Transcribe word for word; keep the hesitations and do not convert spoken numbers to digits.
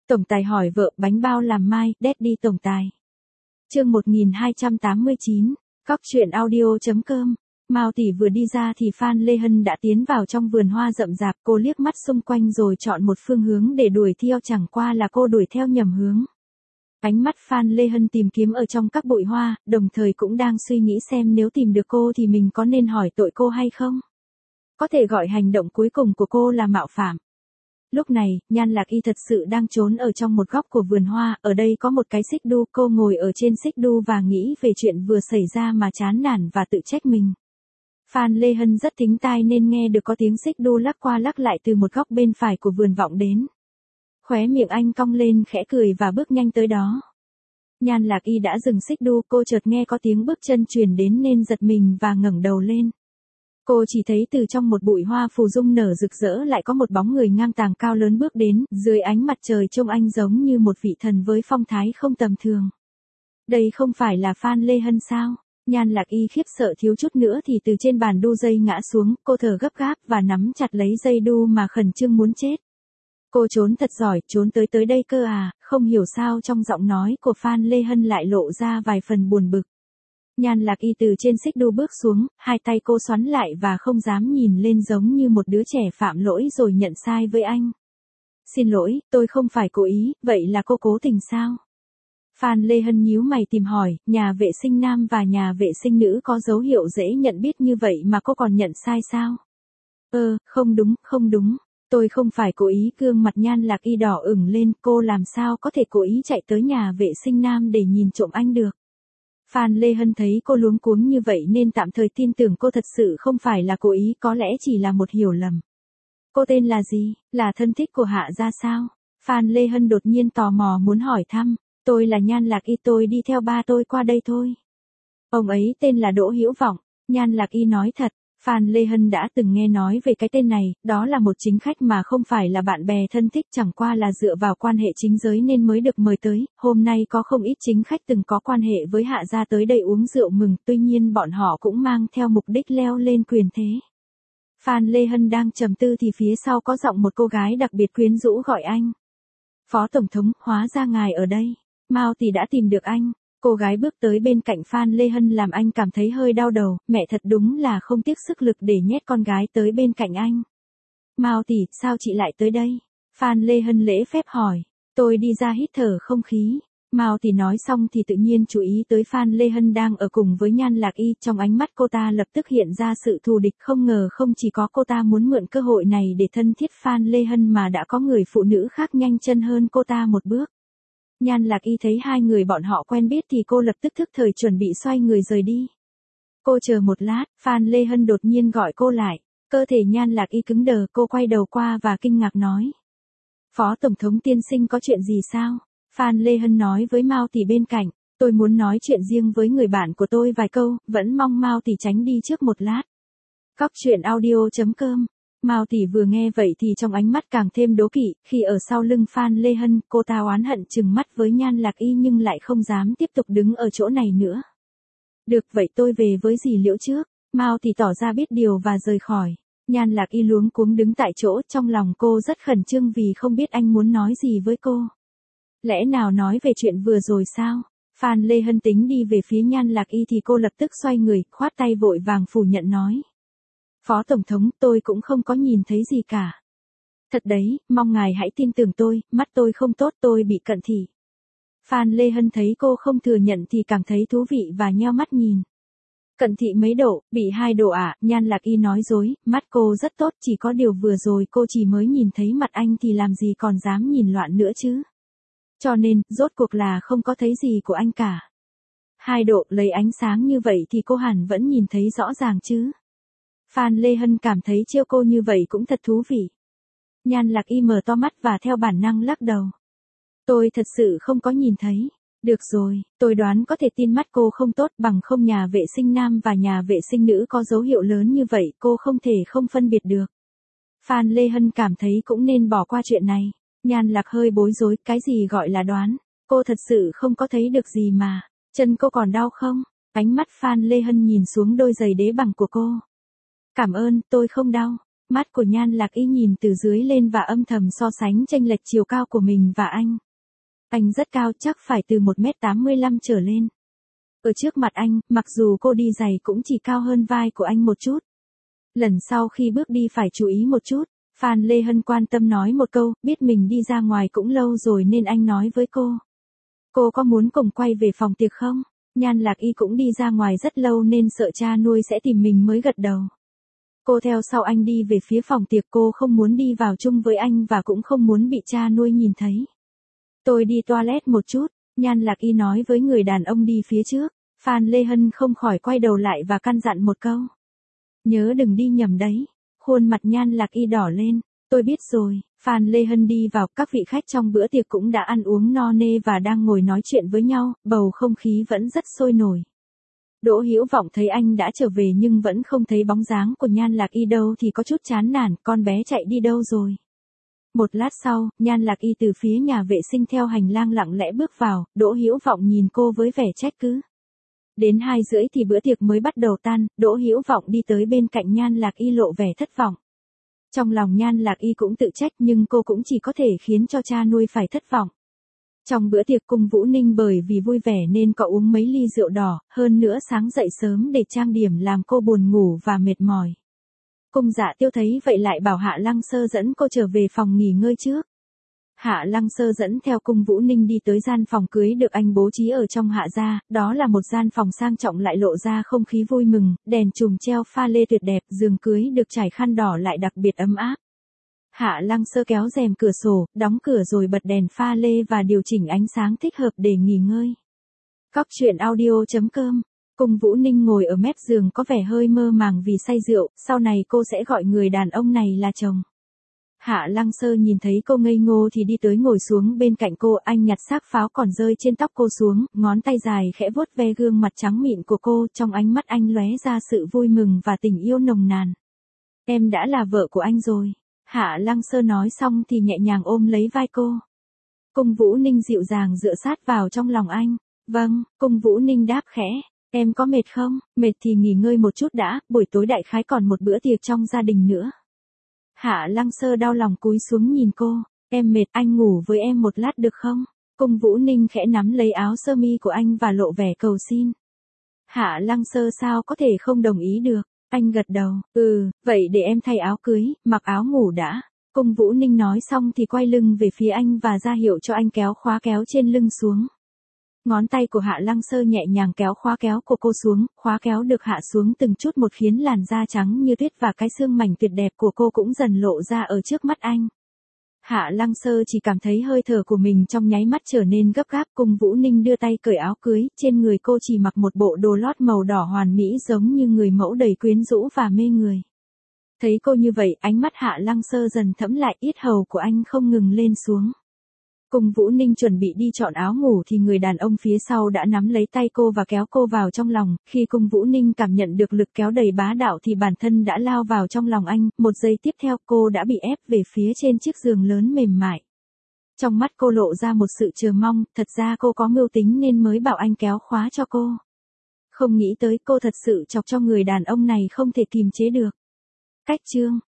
Tổng tài hỏi vợ bánh bao làm mai, Daddy tổng tài. Chương một nghìn hai trăm tám mươi chín, Cóc truyện audio chấm com. Mao tỷ vừa đi ra thì Phan Lê Hân đã tiến vào trong vườn hoa rậm rạp, cô liếc mắt xung quanh rồi chọn một phương hướng để đuổi theo, chẳng qua là cô đuổi theo nhầm hướng. Ánh mắt Phan Lê Hân tìm kiếm ở trong các bụi hoa, đồng thời cũng đang suy nghĩ xem nếu tìm được cô thì mình có nên hỏi tội cô hay không. Có thể gọi hành động cuối cùng của cô là mạo phạm. Lúc này, Nhan Lạc Y thật sự đang trốn ở trong một góc của vườn hoa, ở đây có một cái xích đu, cô ngồi ở trên xích đu và nghĩ về chuyện vừa xảy ra mà chán nản và tự trách mình. Phan Lê Hân rất thính tai nên nghe được có tiếng xích đu lắc qua lắc lại từ một góc bên phải của vườn vọng đến. Khóe miệng anh cong lên khẽ cười và bước nhanh tới đó. Nhan Lạc Y đã dừng xích đu, cô chợt nghe có tiếng bước chân truyền đến nên giật mình và ngẩng đầu lên. Cô chỉ thấy từ trong một bụi hoa phù dung nở rực rỡ lại có một bóng người ngang tàng cao lớn bước đến, dưới ánh mặt trời trông anh giống như một vị thần với phong thái không tầm thường. Đây không phải là Phan Lê Hân sao? Nhan Lạc Y khiếp sợ thiếu chút nữa thì từ trên bàn đu dây ngã xuống, cô thở gấp gáp và nắm chặt lấy dây đu mà khẩn trương muốn chết. Cô trốn thật giỏi, trốn tới tới đây cơ à, không hiểu sao trong giọng nói của Phan Lê Hân lại lộ ra vài phần buồn bực. Nhan Lạc Y từ trên xích đu bước xuống, hai tay cô xoắn lại và không dám nhìn lên giống như một đứa trẻ phạm lỗi rồi nhận sai với anh. Xin lỗi, tôi không phải cố ý, vậy là cô cố tình sao? Phan Lê Hân nhíu mày tìm hỏi, nhà vệ sinh nam và nhà vệ sinh nữ có dấu hiệu dễ nhận biết như vậy mà cô còn nhận sai sao? Ơ, không đúng, không đúng, tôi không phải cố ý, gương mặt Nhan Lạc Y đỏ ửng lên, cô làm sao có thể cố ý chạy tới nhà vệ sinh nam để nhìn trộm anh được? Phan Lê Hân thấy cô luống cuống như vậy nên tạm thời tin tưởng cô thật sự không phải là cố ý, có lẽ chỉ là một hiểu lầm. Cô tên là gì, là thân thích của Hạ gia sao? Phan Lê Hân đột nhiên tò mò muốn hỏi thăm. Tôi là Nhan Lạc Y, tôi đi theo ba tôi qua đây thôi. Ông ấy tên là Đỗ Hữu Vọng. Nhan Lạc Y nói thật, Phan Lê Hân đã từng nghe nói về cái tên này, đó là một chính khách mà không phải là bạn bè thân thích, chẳng qua là dựa vào quan hệ chính giới nên mới được mời tới. Hôm nay có không ít chính khách từng có quan hệ với Hạ gia tới đây uống rượu mừng, tuy nhiên bọn họ cũng mang theo mục đích leo lên quyền thế. Phan Lê Hân đang trầm tư thì phía sau có giọng một cô gái đặc biệt quyến rũ gọi anh. Phó Tổng thống, hóa ra ngài ở đây. Mao tỷ đã tìm được anh. Cô gái bước tới bên cạnh Phan Lê Hân làm anh cảm thấy hơi đau đầu, mẹ thật đúng là không tiếc sức lực để nhét con gái tới bên cạnh anh. Mao tỷ, sao chị lại tới đây? Phan Lê Hân lễ phép hỏi. Tôi đi ra hít thở không khí. Mao tỷ nói xong thì tự nhiên chú ý tới Phan Lê Hân đang ở cùng với Nhan Lạc Y, trong ánh mắt cô ta lập tức hiện ra sự thù địch, không ngờ không chỉ có cô ta muốn mượn cơ hội này để thân thiết Phan Lê Hân mà đã có người phụ nữ khác nhanh chân hơn cô ta một bước. Nhan Lạc Y thấy hai người bọn họ quen biết thì cô lập tức thức thời chuẩn bị xoay người rời đi. Cô chờ một lát, Phan Lê Hân đột nhiên gọi cô lại. Cơ thể Nhan Lạc Y cứng đờ, cô quay đầu qua và kinh ngạc nói. Phó Tổng thống tiên sinh có chuyện gì sao? Phan Lê Hân nói với Mao tỷ bên cạnh. Tôi muốn nói chuyện riêng với người bạn của tôi vài câu, vẫn mong Mao tỷ tránh đi trước một lát. Cóc truyện audio chấm com. Mao tỷ vừa nghe vậy thì trong ánh mắt càng thêm đố kỵ, khi ở sau lưng Phan Lê Hân, cô ta oán hận trừng mắt với Nhan Lạc Y nhưng lại không dám tiếp tục đứng ở chỗ này nữa. Được vậy tôi về với dì Liễu trước. Mao tỷ tỏ ra biết điều và rời khỏi. Nhan Lạc Y luống cuống đứng tại chỗ, trong lòng cô rất khẩn trương vì không biết anh muốn nói gì với cô. Lẽ nào nói về chuyện vừa rồi sao? Phan Lê Hân tính đi về phía Nhan Lạc Y thì cô lập tức xoay người, khoát tay vội vàng phủ nhận nói. Phó Tổng thống, tôi cũng không có nhìn thấy gì cả. Thật đấy, mong ngài hãy tin tưởng tôi, mắt tôi không tốt, tôi bị cận thị. Phan Lê Hân thấy cô không thừa nhận thì cảm thấy thú vị và nheo mắt nhìn. Cận thị mấy độ, bị hai độ ạ, à? Nhan Lạc Y nói dối, mắt cô rất tốt, chỉ có điều vừa rồi cô chỉ mới nhìn thấy mặt anh thì làm gì còn dám nhìn loạn nữa chứ. Cho nên, rốt cuộc là không có thấy gì của anh cả. Hai độ, lấy ánh sáng như vậy thì cô hẳn vẫn nhìn thấy rõ ràng chứ. Phan Lê Hân cảm thấy trêu cô như vậy cũng thật thú vị. Nhan Lạc Y mở to mắt và theo bản năng lắc đầu. Tôi thật sự không có nhìn thấy. Được rồi, tôi đoán có thể tin mắt cô không tốt, bằng không nhà vệ sinh nam và nhà vệ sinh nữ có dấu hiệu lớn như vậy, cô không thể không phân biệt được. Phan Lê Hân cảm thấy cũng nên bỏ qua chuyện này. Nhan Lạc hơi bối rối, cái gì gọi là đoán, cô thật sự không có thấy được gì mà. Chân cô còn đau không? Ánh mắt Phan Lê Hân nhìn xuống đôi giày đế bằng của cô. Cảm ơn, tôi không đau. Mắt của Nhan Lạc Y nhìn từ dưới lên và âm thầm so sánh chênh lệch chiều cao của mình và anh. Anh rất cao, chắc phải từ một mét tám mươi lăm trở lên. Ở trước mặt anh, mặc dù cô đi giày cũng chỉ cao hơn vai của anh một chút. Lần sau khi bước đi phải chú ý một chút. Phan Lê Hân quan tâm nói một câu, biết mình đi ra ngoài cũng lâu rồi nên anh nói với cô. Cô có muốn cùng quay về phòng tiệc không? Nhan Lạc Y cũng đi ra ngoài rất lâu nên sợ cha nuôi sẽ tìm mình mới gật đầu. Cô theo sau anh đi về phía phòng tiệc, cô không muốn đi vào chung với anh và cũng không muốn bị cha nuôi nhìn thấy. Tôi đi toilet một chút, Nhan Lạc Y nói với người đàn ông đi phía trước. Phan Lê Hân không khỏi quay đầu lại và căn dặn một câu. Nhớ đừng đi nhầm đấy. Khuôn mặt Nhan Lạc Y đỏ lên. Tôi biết rồi. Phan Lê Hân đi vào, các vị khách trong bữa tiệc cũng đã ăn uống no nê và đang ngồi nói chuyện với nhau, bầu không khí vẫn rất sôi nổi. Đỗ Hữu Vọng thấy anh đã trở về nhưng vẫn không thấy bóng dáng của Nhan Lạc Y đâu thì có chút chán nản, con bé chạy đi đâu rồi. Một lát sau, Nhan Lạc Y từ phía nhà vệ sinh theo hành lang lặng lẽ bước vào, Đỗ Hữu Vọng nhìn cô với vẻ trách cứ. Đến hai rưỡi thì bữa tiệc mới bắt đầu tan, Đỗ Hữu Vọng đi tới bên cạnh Nhan Lạc Y lộ vẻ thất vọng. Trong lòng Nhan Lạc Y cũng tự trách nhưng cô cũng chỉ có thể khiến cho cha nuôi phải thất vọng. Trong bữa tiệc Cung Vũ Ninh bởi vì vui vẻ nên có uống mấy ly rượu đỏ, hơn nữa sáng dậy sớm để trang điểm làm cô buồn ngủ và mệt mỏi. Cung Dạ Tiêu thấy vậy lại bảo Hạ Lăng Sơ dẫn cô trở về phòng nghỉ ngơi trước. Hạ Lăng Sơ dẫn theo Cung Vũ Ninh đi tới gian phòng cưới được anh bố trí ở trong Hạ gia, đó là một gian phòng sang trọng lại lộ ra không khí vui mừng, đèn chùm treo pha lê tuyệt đẹp, giường cưới được trải khăn đỏ lại đặc biệt ấm áp. Hạ Lăng Sơ kéo rèm cửa sổ, đóng cửa rồi bật đèn pha lê và điều chỉnh ánh sáng thích hợp để nghỉ ngơi. Cóc truyện audio chấm com. Cung Vũ Ninh ngồi ở mép giường có vẻ hơi mơ màng vì say rượu, sau này cô sẽ gọi người đàn ông này là chồng. Hạ Lăng Sơ nhìn thấy cô ngây ngô thì đi tới ngồi xuống bên cạnh cô, anh nhặt xác pháo còn rơi trên tóc cô xuống, ngón tay dài khẽ vuốt ve gương mặt trắng mịn của cô, trong ánh mắt anh lóe ra sự vui mừng và tình yêu nồng nàn. Em đã là vợ của anh rồi. Hạ Lăng Sơ nói xong thì nhẹ nhàng ôm lấy vai cô. Cung Vũ Ninh dịu dàng dựa sát vào trong lòng anh. Vâng, Cung Vũ Ninh đáp khẽ. Em có mệt không? Mệt thì nghỉ ngơi một chút đã, buổi tối đại khái còn một bữa tiệc trong gia đình nữa. Hạ Lăng Sơ đau lòng cúi xuống nhìn cô. Em mệt, anh ngủ với em một lát được không? Cung Vũ Ninh khẽ nắm lấy áo sơ mi của anh và lộ vẻ cầu xin. Hạ Lăng Sơ sao có thể không đồng ý được? Anh gật đầu, ừ, vậy để em thay áo cưới, mặc áo ngủ đã. Cung Vũ Ninh nói xong thì quay lưng về phía anh và ra hiệu cho anh kéo khóa kéo trên lưng xuống. Ngón tay của Hạ Lăng Sơ nhẹ nhàng kéo khóa kéo của cô xuống, khóa kéo được hạ xuống từng chút một khiến làn da trắng như tuyết và cái xương mảnh tuyệt đẹp của cô cũng dần lộ ra ở trước mắt anh. Hạ Lăng Sơ chỉ cảm thấy hơi thở của mình trong nháy mắt trở nên gấp gáp. Cung Vũ Ninh đưa tay cởi áo cưới, trên người cô chỉ mặc một bộ đồ lót màu đỏ hoàn mỹ giống như người mẫu đầy quyến rũ và mê người. Thấy cô như vậy, ánh mắt Hạ Lăng Sơ dần thẫm lại, yết hầu của anh không ngừng lên xuống. Cung Vũ Ninh chuẩn bị đi chọn áo ngủ thì người đàn ông phía sau đã nắm lấy tay cô và kéo cô vào trong lòng, khi Cung Vũ Ninh cảm nhận được lực kéo đầy bá đạo thì bản thân đã lao vào trong lòng anh, một giây tiếp theo cô đã bị ép về phía trên chiếc giường lớn mềm mại. Trong mắt cô lộ ra một sự chờ mong, thật ra cô có mưu tính nên mới bảo anh kéo khóa cho cô. Không nghĩ tới cô thật sự chọc cho người đàn ông này không thể kìm chế được. Cách chương